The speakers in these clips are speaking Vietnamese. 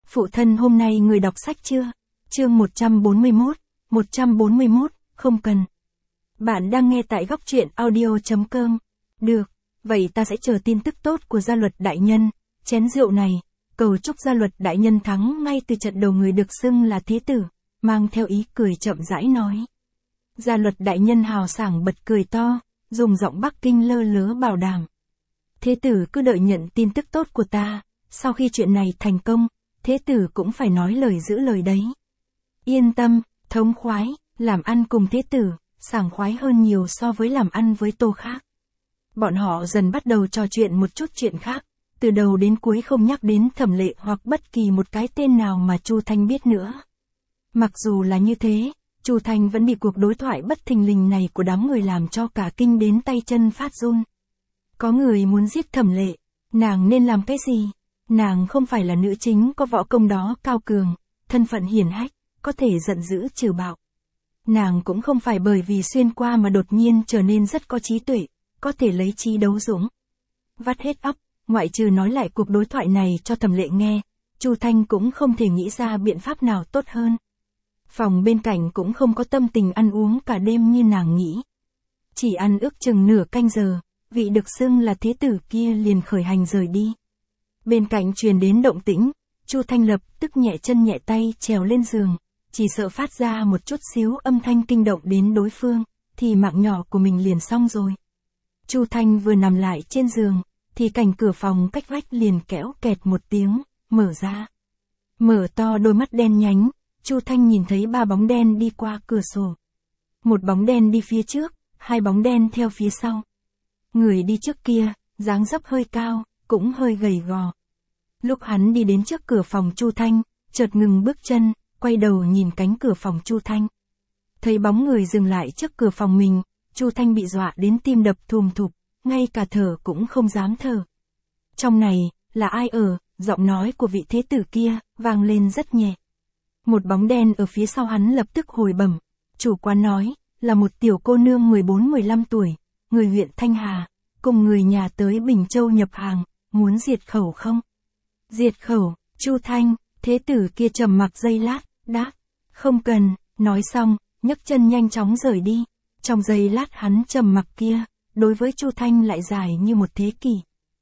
Phụ thân hôm nay người đọc sách chưa? Chương 141, không cần. Bạn đang nghe tại góc truyện audio.com. Được, vậy ta sẽ chờ tin tức tốt của gia luật đại nhân, chén rượu này, cầu chúc gia luật đại nhân thắng ngay từ trận đầu. Người được xưng là thế tử, mang theo ý cười chậm rãi nói. Gia luật đại nhân hào sảng bật cười to, dùng giọng Bắc Kinh lơ lớ bảo đảm. Thế tử cứ đợi nhận tin tức tốt của ta, sau khi chuyện này thành công, thế tử cũng phải nói lời giữ lời đấy. Yên tâm, thống khoái, làm ăn cùng thế tử, sảng khoái hơn nhiều so với làm ăn với Tô khác. Bọn họ dần bắt đầu trò chuyện một chút chuyện khác, từ đầu đến cuối không nhắc đến Thẩm Lệ hoặc bất kỳ một cái tên nào mà Chu Thanh biết nữa. Mặc dù là như thế, Chu Thanh vẫn bị cuộc đối thoại bất thình lình này của đám người làm cho cả kinh đến tay chân phát run. Có người muốn giết Thẩm Lệ, nàng nên làm cái gì? Nàng không phải là nữ chính có võ công đó cao cường, thân phận hiển hách, có thể giận dữ trừ bạo. Nàng cũng không phải bởi vì xuyên qua mà đột nhiên trở nên rất có trí tuệ, có thể lấy trí đấu dũng. Vắt hết óc, ngoại trừ nói lại cuộc đối thoại này cho Thẩm Lệ nghe, Chu Thanh cũng không thể nghĩ ra biện pháp nào tốt hơn. Phòng bên cạnh cũng không có tâm tình ăn uống cả đêm như nàng nghĩ. Chỉ ăn ước chừng nửa canh giờ, vị được xưng là thế tử kia liền khởi hành rời đi. Bên cạnh truyền đến động tĩnh, Chu Thanh lập tức nhẹ chân nhẹ tay trèo lên giường, chỉ sợ phát ra một chút xíu âm thanh kinh động đến đối phương, thì mạng nhỏ của mình liền xong rồi. Chu Thanh vừa nằm lại trên giường, thì cạnh cửa phòng cách vách liền kéo kẹt một tiếng, mở ra. Mở to đôi mắt đen nhánh, Chu Thanh nhìn thấy 3 bóng đen đi qua cửa sổ. Một bóng đen đi phía trước, 2 bóng đen theo phía sau. Người đi trước kia, dáng dấp hơi cao, cũng hơi gầy gò. Lúc hắn đi đến trước cửa phòng Chu Thanh, chợt ngừng bước chân, quay đầu nhìn cánh cửa phòng Chu Thanh. Thấy bóng người dừng lại trước cửa phòng mình, Chu Thanh bị dọa đến tim đập thùm thụp, ngay cả thở cũng không dám thở. Trong này, là ai ở? Giọng nói của vị thế tử kia, vang lên rất nhẹ. Một bóng đen ở phía sau hắn lập tức hồi bẩm, chủ quán nói, là một tiểu cô nương 14-15 tuổi, người huyện Thanh Hà, cùng người nhà tới Bình Châu nhập hàng, muốn diệt khẩu không? Diệt khẩu, Chu Thanh, thế tử kia trầm mặc giây lát, đáp, không cần, nói xong, nhấc chân nhanh chóng rời đi. Trong giây lát hắn trầm mặc kia, đối với Chu Thanh lại dài như một thế kỷ.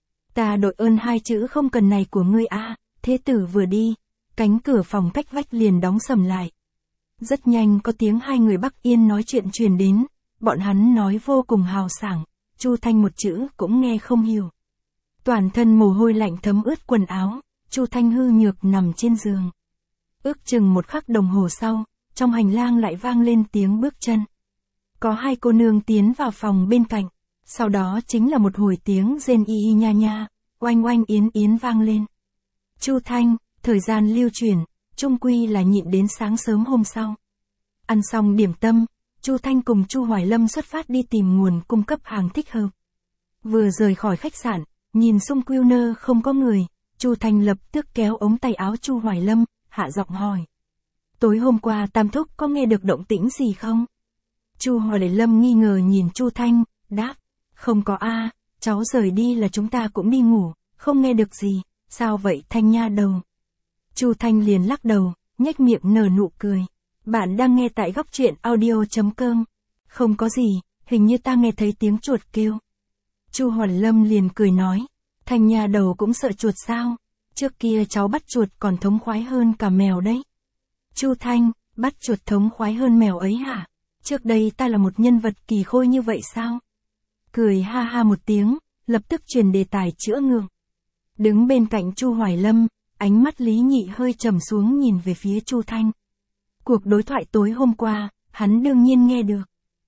Ta đội ơn 2 chữ không cần này của ngươi a. Thế tử vừa đi, cánh cửa phòng cách vách liền đóng sầm lại. Rất nhanh có tiếng 2 người Bắc Yên nói chuyện truyền đến, bọn hắn nói vô cùng hào sảng, Chu Thanh một chữ cũng nghe không hiểu. Toàn thân mồ hôi lạnh thấm ướt quần áo, Chu Thanh hư nhược nằm trên giường. Ước chừng 1 khắc đồng hồ sau, trong hành lang lại vang lên tiếng bước chân. Có 2 cô nương tiến vào phòng bên cạnh, sau đó chính là một hồi tiếng rên y y nha nha, oanh oanh yến yến vang lên. Chu Thanh, thời gian lưu chuyển, chung quy là nhịn đến sáng sớm hôm sau. Ăn xong điểm tâm, Chu Thanh cùng Chu Hoài Lâm xuất phát đi tìm nguồn cung cấp hàng thích hợp. Vừa rời khỏi khách sạn, nhìn xung quanh không có người, Chu Thanh lập tức kéo ống tay áo Chu Hoài Lâm, hạ giọng hỏi. Tối hôm qua Tam Thúc có nghe được động tĩnh gì không? Chu Hoài Lâm nghi ngờ nhìn Chu Thanh, đáp, không có a, cháu rời đi là chúng ta cũng đi ngủ, không nghe được gì, sao vậy Thanh nha đầu? Chu Thanh liền lắc đầu, nhếch miệng nở nụ cười. Bạn đang nghe tại góc truyện audio.com. Không có gì, hình như ta nghe thấy tiếng chuột kêu. Chu Hoài Lâm liền cười nói, Thanh nha đầu cũng sợ chuột sao? Trước kia cháu bắt chuột còn thống khoái hơn cả mèo đấy. Chu Thanh, bắt chuột thống khoái hơn mèo ấy hả? Trước đây ta là một nhân vật kỳ khôi như vậy sao? Cười ha ha một tiếng, lập tức truyền đề tài chữa ngượng. Đứng bên cạnh Chu Hoài Lâm, ánh mắt Lý Nhị hơi trầm xuống nhìn về phía Chu Thanh. Cuộc đối thoại tối hôm qua, hắn đương nhiên nghe được.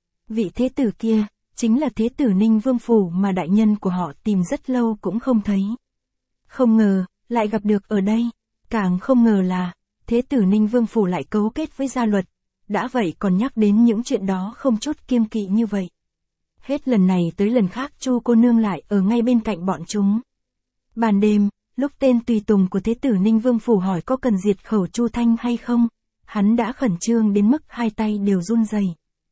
Vị thế tử kia, chính là thế tử Ninh Vương Phủ mà đại nhân của họ tìm rất lâu cũng không thấy. Không ngờ, lại gặp được ở đây. Càng không ngờ là, thế tử Ninh Vương Phủ lại cấu kết với gia luật. Đã vậy còn nhắc đến những chuyện đó không chút kiêng kỵ như vậy. Hết lần này tới lần khác Chu cô nương lại ở ngay bên cạnh bọn chúng. Ban đêm, lúc tên tùy tùng của thế tử Ninh Vương Phủ hỏi có cần diệt khẩu Chu Thanh hay không, hắn đã khẩn trương đến mức 2 tay đều run rẩy.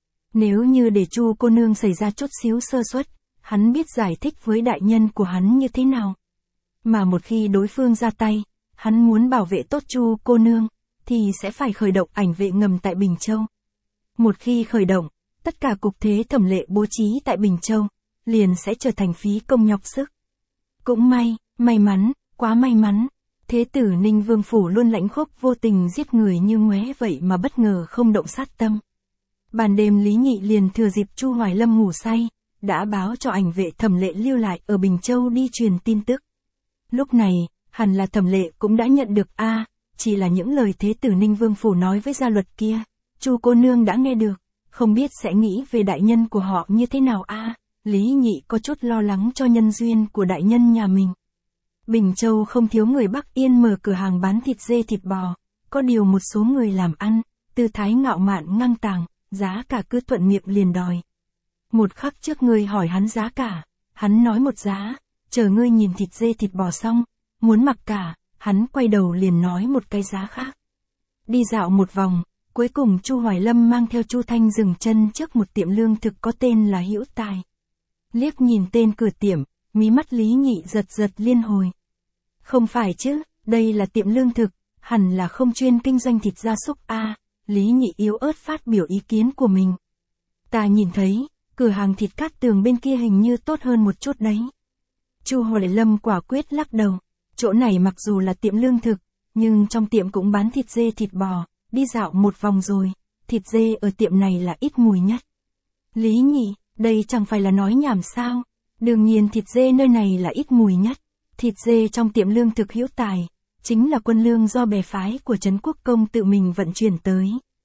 Nếu như để Chu cô nương xảy ra chút xíu sơ suất, hắn biết giải thích với đại nhân của hắn như thế nào. Mà một khi đối phương ra tay, hắn muốn bảo vệ tốt Chu cô nương, thì sẽ phải khởi động ảnh vệ ngầm tại Bình Châu. Một khi khởi động, tất cả cục thế thẩm lệ bố trí tại Bình Châu, liền sẽ trở thành phí công nhọc sức. Cũng may mắn, quá may mắn. Thế tử Ninh Vương Phủ luôn lãnh khốc vô tình giết người như ngoé vậy mà bất ngờ không động sát tâm. Ban đêm Lý Nhị liền thừa dịp Chu Hoài Lâm ngủ say, đã báo cho ảnh vệ thẩm lệ lưu lại ở Bình Châu đi truyền tin tức. Lúc này, hẳn là thẩm lệ cũng đã nhận được chỉ là những lời thế tử Ninh Vương Phủ nói với gia luật kia, Chu cô nương đã nghe được, không biết sẽ nghĩ về đại nhân của họ như thế nào Lý Nhị có chút lo lắng cho nhân duyên của đại nhân nhà mình. Bình Châu không thiếu người Bắc Yên mở cửa hàng bán thịt dê thịt bò, có điều một số người làm ăn, tư thái ngạo mạn ngang tàng, giá cả cứ thuận miệng liền đòi. Một khắc trước ngươi hỏi hắn giá cả, hắn nói một giá, chờ ngươi nhìn thịt dê thịt bò xong, muốn mặc cả, hắn quay đầu liền nói một cái giá khác. Đi dạo một vòng, cuối cùng Chu Hoài Lâm mang theo Chu Thanh dừng chân trước một tiệm lương thực có tên là Hữu Tài. Liếc nhìn tên cửa tiệm, mí mắt Lý Nhị giật liên hồi. Không phải chứ, đây là tiệm lương thực, hẳn là không chuyên kinh doanh thịt gia súc Lý Nhị yếu ớt phát biểu ý kiến của mình. Ta nhìn thấy, cửa hàng thịt Cát Tường bên kia hình như tốt hơn một chút đấy. Chu Hoài Lâm quả quyết lắc đầu, chỗ này mặc dù là tiệm lương thực, nhưng trong tiệm cũng bán thịt dê thịt bò, đi dạo một vòng rồi, thịt dê ở tiệm này là ít mùi nhất. Lý Nhị, đây chẳng phải là nói nhảm sao, đương nhiên thịt dê nơi này là ít mùi nhất. Thịt dê trong tiệm lương thực Hữu Tài, chính là quân lương do bè phái của Trấn Quốc Công tự mình vận chuyển tới.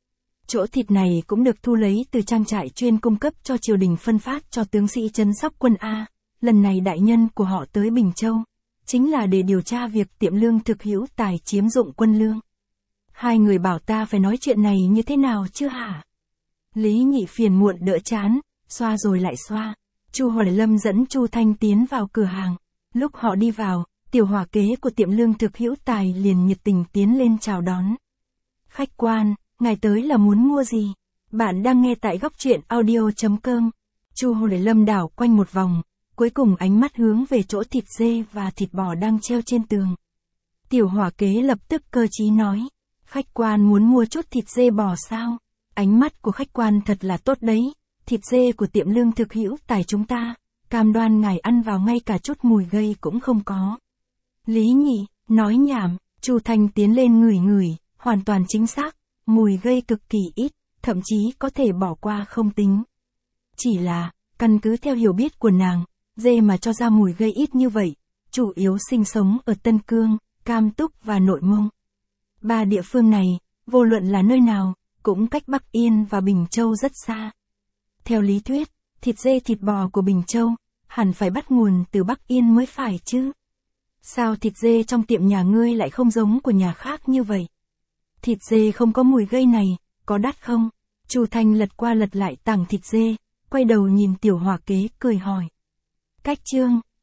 Chỗ thịt này cũng được thu lấy từ trang trại chuyên cung cấp cho triều đình phân phát cho tướng sĩ trấn Sóc Quân Lần này đại nhân của họ tới Bình Châu, chính là để điều tra việc tiệm lương thực Hữu Tài chiếm dụng quân lương. Hai người bảo ta phải nói chuyện này như thế nào chứ hả? Lý Nhị phiền muộn đỡ chán, xoa rồi lại xoa. Chu Hoài Lâm dẫn Chu Thanh tiến vào cửa hàng. Lúc họ đi vào, tiểu hỏa kế của tiệm lương thực Hữu Tài liền nhiệt tình tiến lên chào đón. Khách quan, ngài tới là muốn mua gì? Bạn đang nghe tại góc truyện audio.com. Chu Hoài Lâm đảo quanh một vòng, cuối cùng ánh mắt hướng về chỗ thịt dê và thịt bò đang treo trên tường. Tiểu hỏa kế lập tức cơ trí nói, khách quan muốn mua chút thịt dê bò sao? Ánh mắt của khách quan thật là tốt đấy, thịt dê của tiệm lương thực Hữu Tài chúng ta, cam đoan ngài ăn vào ngay cả chút mùi gây cũng không có. Lý Nhị, nói nhảm, Chu Thanh tiến lên ngửi, hoàn toàn chính xác, mùi gây cực kỳ ít, thậm chí có thể bỏ qua không tính. Chỉ là, căn cứ theo hiểu biết của nàng, dê mà cho ra mùi gây ít như vậy, chủ yếu sinh sống ở Tân Cương, Cam Túc và Nội Mông. Ba địa phương này, vô luận là nơi nào, cũng cách Bắc Yên và Bình Châu rất xa. Theo lý thuyết, thịt dê thịt bò của Bình Châu, hẳn phải bắt nguồn từ Bắc Yên mới phải chứ. Sao thịt dê trong tiệm nhà ngươi lại không giống của nhà khác như vậy? Thịt dê không có mùi gây này, có đắt không? Chu Thanh lật qua lật lại tảng thịt dê, quay đầu nhìn tiểu hỏa kế cười hỏi. Cách chương